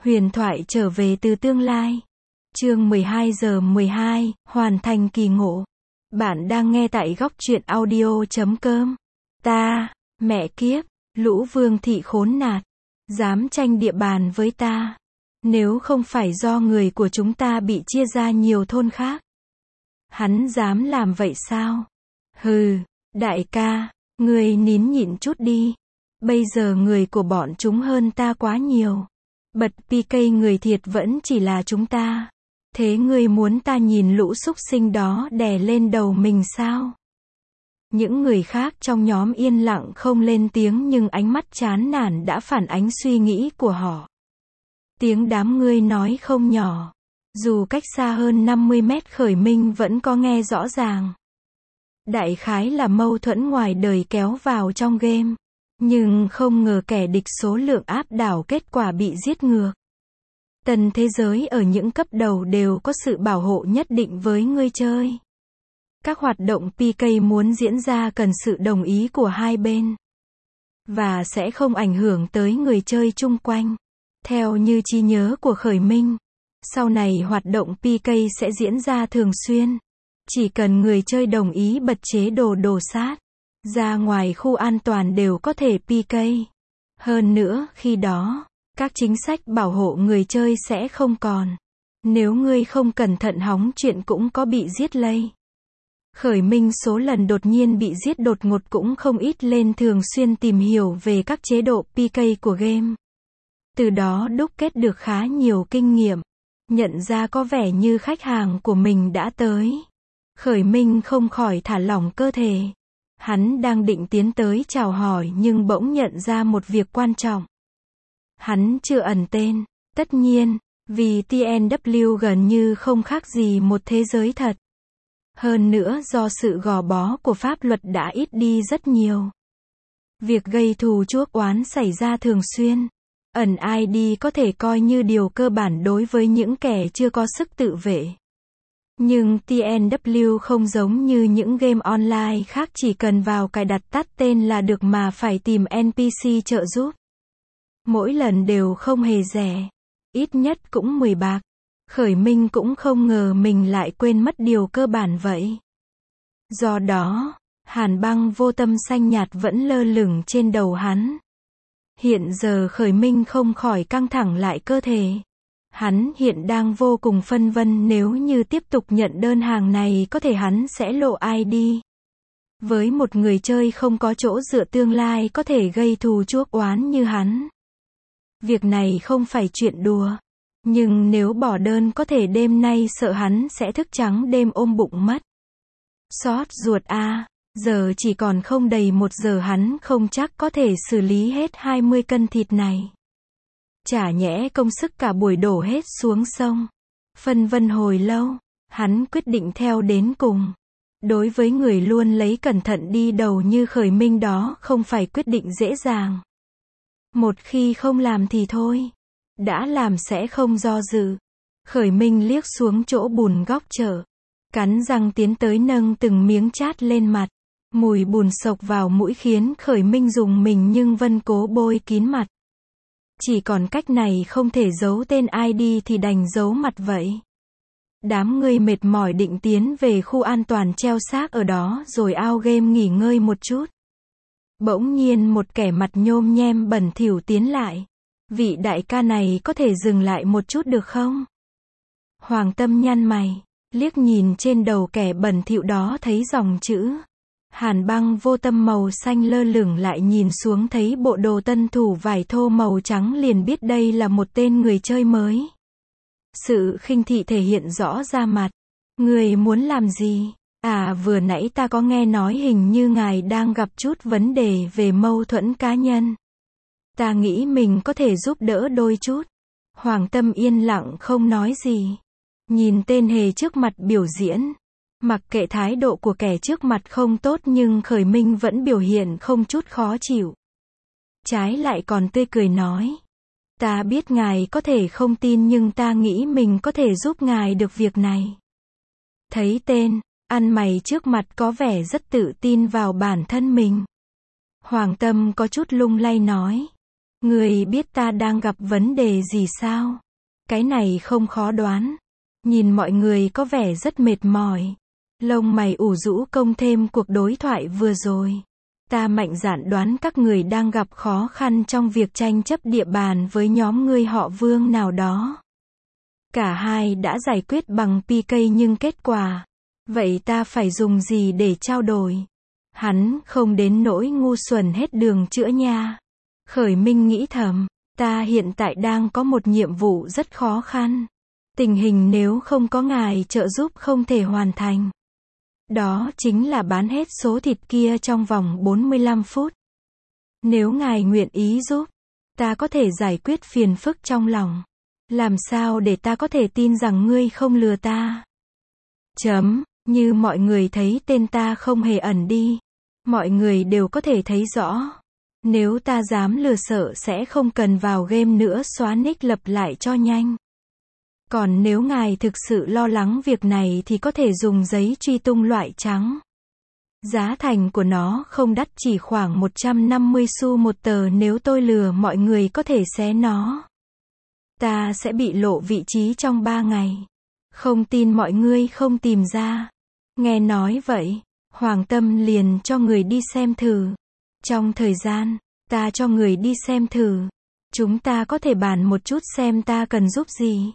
Huyền thoại trở về từ tương lai. Chương 12 giờ 12, hoàn thành kỳ ngộ. Bạn đang nghe tại góc truyện audio.com. Ta, mẹ kiếp, lũ vương thị khốn nạn, dám tranh địa bàn với ta. Nếu không phải do người của chúng ta bị chia ra nhiều thôn khác, hắn dám làm vậy sao? Hừ, đại ca, ngươi nín nhịn chút đi. Bây giờ người của bọn chúng hơn ta quá nhiều. Bật PK người thiệt vẫn chỉ là chúng ta. Thế ngươi muốn ta nhìn lũ súc sinh đó đè lên đầu mình sao? Những người khác trong nhóm yên lặng không lên tiếng nhưng ánh mắt chán nản đã phản ánh suy nghĩ của họ. Tiếng đám ngươi nói không nhỏ. Dù cách xa hơn 50 mét Khởi Minh vẫn có nghe rõ ràng. Đại khái là mâu thuẫn ngoài đời kéo vào trong game. Nhưng không ngờ kẻ địch số lượng áp đảo, kết quả bị giết ngược. Tần thế giới ở những cấp đầu đều có sự bảo hộ nhất định với người chơi. Các hoạt động PK muốn diễn ra cần sự đồng ý của hai bên. Và sẽ không ảnh hưởng tới người chơi chung quanh. Theo như trí nhớ của Khởi Minh, sau này hoạt động PK sẽ diễn ra thường xuyên. Chỉ cần người chơi đồng ý bật chế độ đồ sát. Ra ngoài khu an toàn đều có thể PK. Hơn nữa, khi đó, các chính sách bảo hộ người chơi sẽ không còn. Nếu ngươi không cẩn thận hóng chuyện cũng có bị giết lây. Khởi Minh số lần đột nhiên bị giết đột ngột cũng không ít, lên thường xuyên tìm hiểu về các chế độ PK của game. Từ đó đúc kết được khá nhiều kinh nghiệm. Nhận ra có vẻ như khách hàng của mình đã tới. Khởi Minh không khỏi thả lỏng cơ thể. Hắn đang định tiến tới chào hỏi nhưng bỗng nhận ra một việc quan trọng. Hắn chưa ẩn tên. Tất nhiên, vì TNW gần như không khác gì một thế giới thật. Hơn nữa do sự gò bó của pháp luật đã ít đi rất nhiều. Việc gây thù chuốc oán xảy ra thường xuyên. Ẩn ID có thể coi như điều cơ bản đối với những kẻ chưa có sức tự vệ. Nhưng TNW không giống như những game online khác, chỉ cần vào cài đặt tắt tên là được mà phải tìm NPC trợ giúp. Mỗi lần đều không hề rẻ. Ít nhất cũng 10 bạc. Khởi Minh cũng không ngờ mình lại quên mất điều cơ bản vậy. Do đó, hàn băng vô tâm xanh nhạt vẫn lơ lửng trên đầu hắn. Hiện giờ Khởi Minh không khỏi căng thẳng lại cơ thể. Hắn hiện đang vô cùng phân vân, nếu như tiếp tục nhận đơn hàng này có thể hắn sẽ lộ ID. Với một người chơi không có chỗ dựa, tương lai có thể gây thù chuốc oán như hắn. Việc này không phải chuyện đùa. Nhưng nếu bỏ đơn có thể đêm nay sợ hắn sẽ thức trắng đêm ôm bụng mất. Xót ruột a, giờ chỉ còn không đầy 1 giờ, hắn không chắc có thể xử lý hết 20 cân thịt này. Chả nhẽ công sức cả buổi đổ hết xuống sông. Phân vân hồi lâu, hắn quyết định theo đến cùng. Đối với người luôn lấy cẩn thận đi đầu như Khởi Minh, đó không phải quyết định dễ dàng. Một khi không làm thì thôi. Đã làm sẽ không do dự. Khởi Minh liếc xuống chỗ bùn góc chợ. Cắn răng tiến tới nâng từng miếng chát lên mặt. Mùi bùn sộc vào mũi khiến Khởi Minh rùng mình nhưng vẫn cố bôi kín mặt. Chỉ còn cách này, không thể giấu tên ID thì đành giấu mặt vậy. Đám người mệt mỏi định tiến về khu an toàn treo xác ở đó rồi out game nghỉ ngơi một chút. Bỗng nhiên một kẻ mặt nhôm nhem bẩn thỉu tiến lại. Vị đại ca này có thể dừng lại một chút được không? Hoàng Tâm nhăn mày, liếc nhìn trên đầu kẻ bẩn thỉu đó thấy dòng chữ hàn băng vô tâm màu xanh lơ lửng, lại nhìn xuống thấy bộ đồ tân thủ vải thô màu trắng liền biết đây là một tên người chơi mới. Sự khinh thị thể hiện rõ ra mặt. Người muốn làm gì? À, vừa nãy ta có nghe nói hình như ngài đang gặp chút vấn đề về mâu thuẫn cá nhân. Ta nghĩ mình có thể giúp đỡ đôi chút. Hoàng Tâm yên lặng không nói gì. Nhìn tên hề trước mặt biểu diễn. Mặc kệ thái độ của kẻ trước mặt không tốt nhưng Khởi Minh vẫn biểu hiện không chút khó chịu. Trái lại còn tươi cười nói. Ta biết ngài có thể không tin nhưng ta nghĩ mình có thể giúp ngài được việc này. Thấy tên ăn mày trước mặt có vẻ rất tự tin vào bản thân mình. Hoàng Tâm có chút lung lay nói. Người biết ta đang gặp vấn đề gì sao? Cái này không khó đoán. Nhìn mọi người có vẻ rất mệt mỏi. Lông mày ủ rũ công thêm cuộc đối thoại vừa rồi. Ta mạnh dạn đoán các người đang gặp khó khăn trong việc tranh chấp địa bàn với nhóm người họ Vương nào đó. Cả hai đã giải quyết bằng PK nhưng kết quả. Vậy ta phải dùng gì để trao đổi? Hắn không đến nỗi ngu xuẩn hết đường chữa nha. Khởi Minh nghĩ thầm, ta hiện tại đang có một nhiệm vụ rất khó khăn. Tình hình nếu không có ngài trợ giúp không thể hoàn thành. Đó chính là bán hết số thịt kia trong vòng 45 phút. Nếu ngài nguyện ý giúp, ta có thể giải quyết phiền phức trong lòng. Làm sao để ta có thể tin rằng ngươi không lừa ta? Như mọi người thấy tên ta không hề ẩn đi. Mọi người đều có thể thấy rõ. Nếu ta dám lừa sợ sẽ không cần vào game nữa, xóa nick lập lại cho nhanh. Còn nếu ngài thực sự lo lắng việc này thì có thể dùng giấy truy tung loại trắng. Giá thành của nó không đắt, chỉ khoảng 150 xu một tờ. Nếu tôi lừa mọi người có thể xé nó. Ta sẽ bị lộ vị trí trong 3 ngày. Không tin mọi ngươi không tìm ra. Nghe nói vậy, Hoàng Tâm liền cho người đi xem thử. Trong thời gian, ta cho người đi xem thử. Chúng ta có thể bàn một chút xem ta cần giúp gì.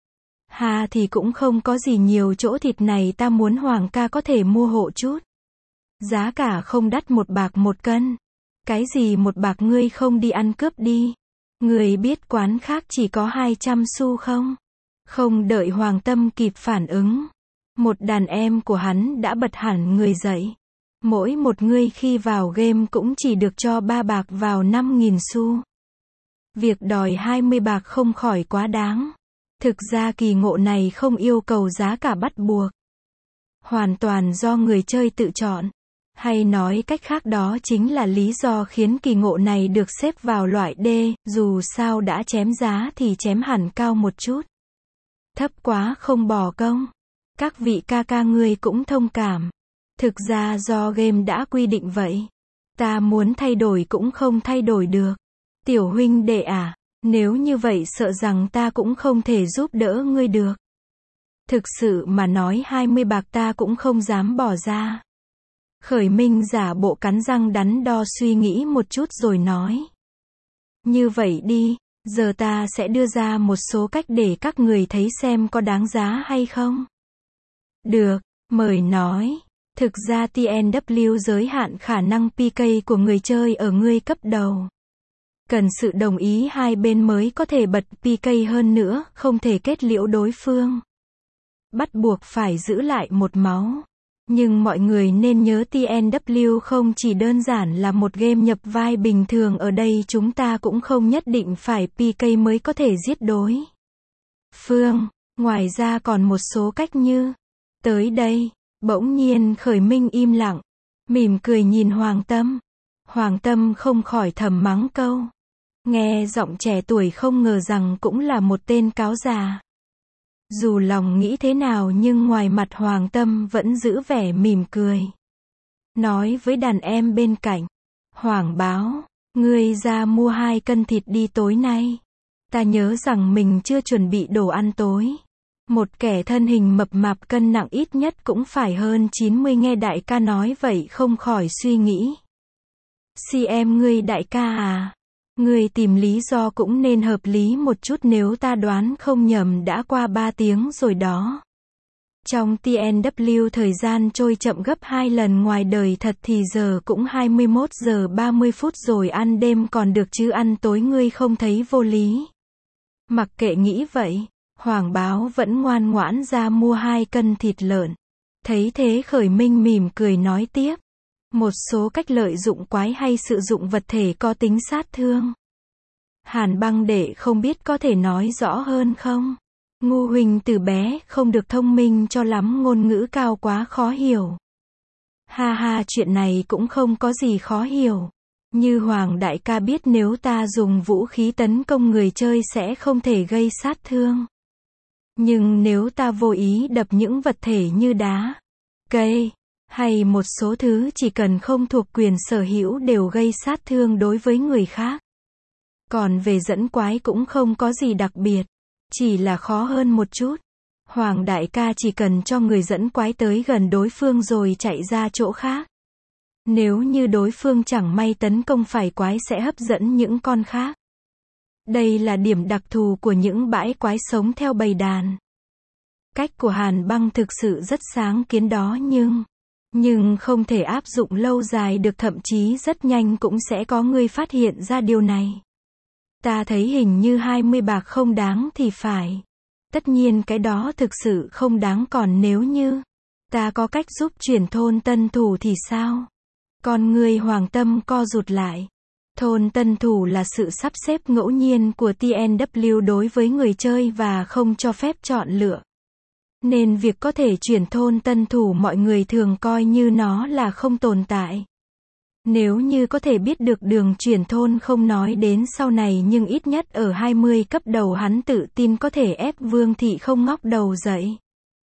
Ha thì cũng không có gì nhiều, chỗ thịt này ta muốn Hoàng ca có thể mua hộ chút. Giá cả không đắt, 1 bạc 1 cân. Cái gì 1 bạc, ngươi không đi ăn cướp đi. Người biết quán khác chỉ có 200 xu không? Không đợi Hoàng Tâm kịp phản ứng. Một đàn em của hắn đã bật hẳn người dậy. Mỗi một người khi vào game cũng chỉ được cho 3 bạc vào 5.000 xu. Việc đòi 20 bạc không khỏi quá đáng. Thực ra kỳ ngộ này không yêu cầu giá cả bắt buộc. Hoàn toàn do người chơi tự chọn. Hay nói cách khác, đó chính là lý do khiến kỳ ngộ này được xếp vào loại D, dù sao đã chém giá thì chém hẳn cao một chút. Thấp quá không bỏ công. Các vị ca ca ngươi cũng thông cảm. Thực ra do game đã quy định vậy. Ta muốn thay đổi cũng không thay đổi được. Tiểu huynh đệ à, nếu như vậy sợ rằng ta cũng không thể giúp đỡ ngươi được. Thực sự mà nói 20 bạc ta cũng không dám bỏ ra. Khởi Minh giả bộ cắn răng đắn đo suy nghĩ một chút rồi nói. Như vậy đi, giờ ta sẽ đưa ra một số cách để các người thấy xem có đáng giá hay không. Được, mời nói. Thực ra TNW giới hạn khả năng PK của người chơi ở ngươi cấp đầu. Cần sự đồng ý hai bên mới có thể bật PK, hơn nữa, không thể kết liễu đối phương. Bắt buộc phải giữ lại một máu. Nhưng mọi người nên nhớ TNW không chỉ đơn giản là một game nhập vai bình thường, ở đây chúng ta cũng không nhất định phải PK mới có thể giết đối phương. Ngoài ra còn một số cách như. Tới đây, bỗng nhiên Khởi Minh im lặng, mỉm cười nhìn Hoàng Tâm. Hoàng Tâm không khỏi thầm mắng câu. Nghe giọng trẻ tuổi không ngờ rằng cũng là một tên cáo già. Dù lòng nghĩ thế nào nhưng ngoài mặt Hoàng Tâm vẫn giữ vẻ mỉm cười. Nói với đàn em bên cạnh. Hoàng báo, ngươi ra mua 2 cân thịt đi tối nay. Ta nhớ rằng mình chưa chuẩn bị đồ ăn tối. Một kẻ thân hình mập mạp cân nặng ít nhất cũng phải hơn 90, nghe đại ca nói vậy không khỏi suy nghĩ. Em ngươi đại ca à? Ngươi tìm lý do cũng nên hợp lý một chút, nếu ta đoán không nhầm đã qua 3 tiếng rồi đó. Trong TNW thời gian trôi chậm gấp 2 lần, ngoài đời thật thì giờ cũng 21 giờ 30 phút rồi, ăn đêm còn được chứ ăn tối ngươi không thấy vô lý. Mặc kệ nghĩ vậy, Hoàng báo vẫn ngoan ngoãn ra mua 2 cân thịt lợn. Thấy thế Khởi Minh mỉm cười nói tiếp. Một số cách lợi dụng quái hay sử dụng vật thể có tính sát thương. Hàn Băng đệ không biết có thể nói rõ hơn không? Ngu huynh từ bé không được thông minh cho lắm, ngôn ngữ cao quá khó hiểu. Ha ha, chuyện này cũng không có gì khó hiểu. Như Hoàng đại ca biết, nếu ta dùng vũ khí tấn công người chơi sẽ không thể gây sát thương. Nhưng nếu ta vô ý đập những vật thể như đá, cây, hay một số thứ chỉ cần không thuộc quyền sở hữu đều gây sát thương đối với người khác. Còn về dẫn quái cũng không có gì đặc biệt. Chỉ là khó hơn một chút. Hoàng đại ca chỉ cần cho người dẫn quái tới gần đối phương rồi chạy ra chỗ khác. Nếu như đối phương chẳng may tấn công phải quái sẽ hấp dẫn những con khác. Đây là điểm đặc thù của những bãi quái sống theo bầy đàn. Cách của Hàn Băng thực sự rất sáng kiến đó nhưng không thể áp dụng lâu dài được, thậm chí rất nhanh cũng sẽ có người phát hiện ra điều này. Ta thấy hình như 20 bạc không đáng thì phải. Tất nhiên cái đó thực sự không đáng, còn nếu như ta có cách giúp chuyển thôn tân thủ thì sao? Con người Hoàng Tâm co rụt lại. Thôn tân thủ là sự sắp xếp ngẫu nhiên của TNW đối với người chơi và không cho phép chọn lựa. Nên việc có thể chuyển thôn tân thủ mọi người thường coi như nó là không tồn tại. Nếu như có thể biết được đường chuyển thôn không nói đến sau này, nhưng ít nhất ở 20 cấp đầu hắn tự tin có thể ép Vương Thị không ngóc đầu dậy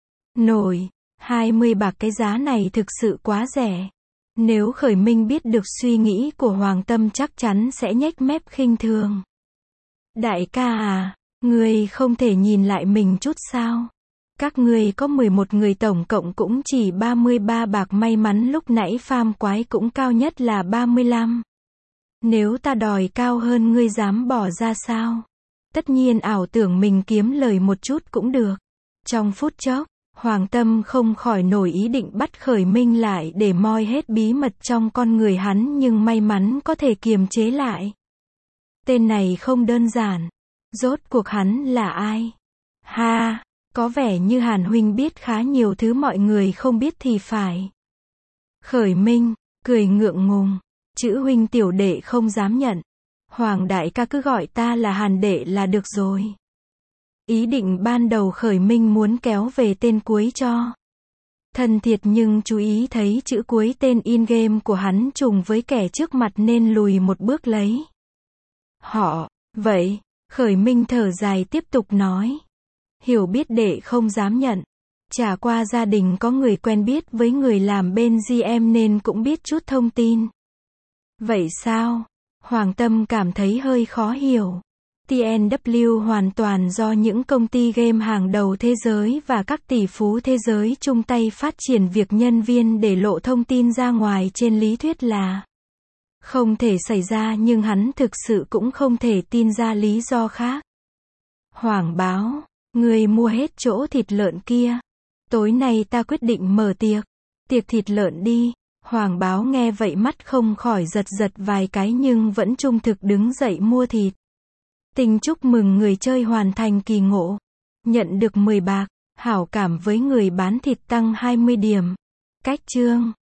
nổi. 20 bạc cái giá này thực sự quá rẻ. Nếu Khởi Minh biết được suy nghĩ của Hoàng Tâm chắc chắn sẽ nhếch mép khinh thường. Đại ca à, ngươi không thể nhìn lại mình chút sao? Các ngươi có 11 người tổng cộng cũng chỉ 33 bạc, may mắn lúc nãy farm quái cũng cao nhất là 35. Nếu ta đòi cao hơn ngươi dám bỏ ra sao? Tất nhiên ảo tưởng mình kiếm lời một chút cũng được. Trong phút chốc, Hoàng Tâm không khỏi nổi ý định bắt Khởi Minh lại để moi hết bí mật trong con người hắn, nhưng may mắn có thể kiềm chế lại. Tên này không đơn giản. Rốt cuộc hắn là ai? Ha! Có vẻ như Hàn huynh biết khá nhiều thứ mọi người không biết thì phải. Khởi Minh cười ngượng ngùng. Chữ huynh tiểu đệ không dám nhận. Hoàng đại ca cứ gọi ta là Hàn đệ là được rồi. Ý định ban đầu Khởi Minh muốn kéo về tên cuối cho thân thiệt, nhưng chú ý thấy chữ cuối tên in-game của hắn trùng với kẻ trước mặt nên lùi một bước lấy họ. Vậy, Khởi Minh thở dài tiếp tục nói. Hiểu biết đệ không dám nhận. Chả qua gia đình có người quen biết với người làm bên GM nên cũng biết chút thông tin. Vậy sao? Hoàng Tâm cảm thấy hơi khó hiểu. TNW hoàn toàn do những công ty game hàng đầu thế giới và các tỷ phú thế giới chung tay phát triển, việc nhân viên để lộ thông tin ra ngoài trên lý thuyết là không thể xảy ra, nhưng hắn thực sự cũng không thể tin ra lý do khác. Hoàng báo, người mua hết chỗ thịt lợn kia. Tối nay ta quyết định mở tiệc thịt lợn đi. Hoàng báo nghe vậy mắt không khỏi giật vài cái nhưng vẫn trung thực đứng dậy mua thịt. Tình chúc mừng người chơi hoàn thành kỳ ngộ. Nhận được 10 bạc. Hảo cảm với người bán thịt tăng 20 điểm. Cách chương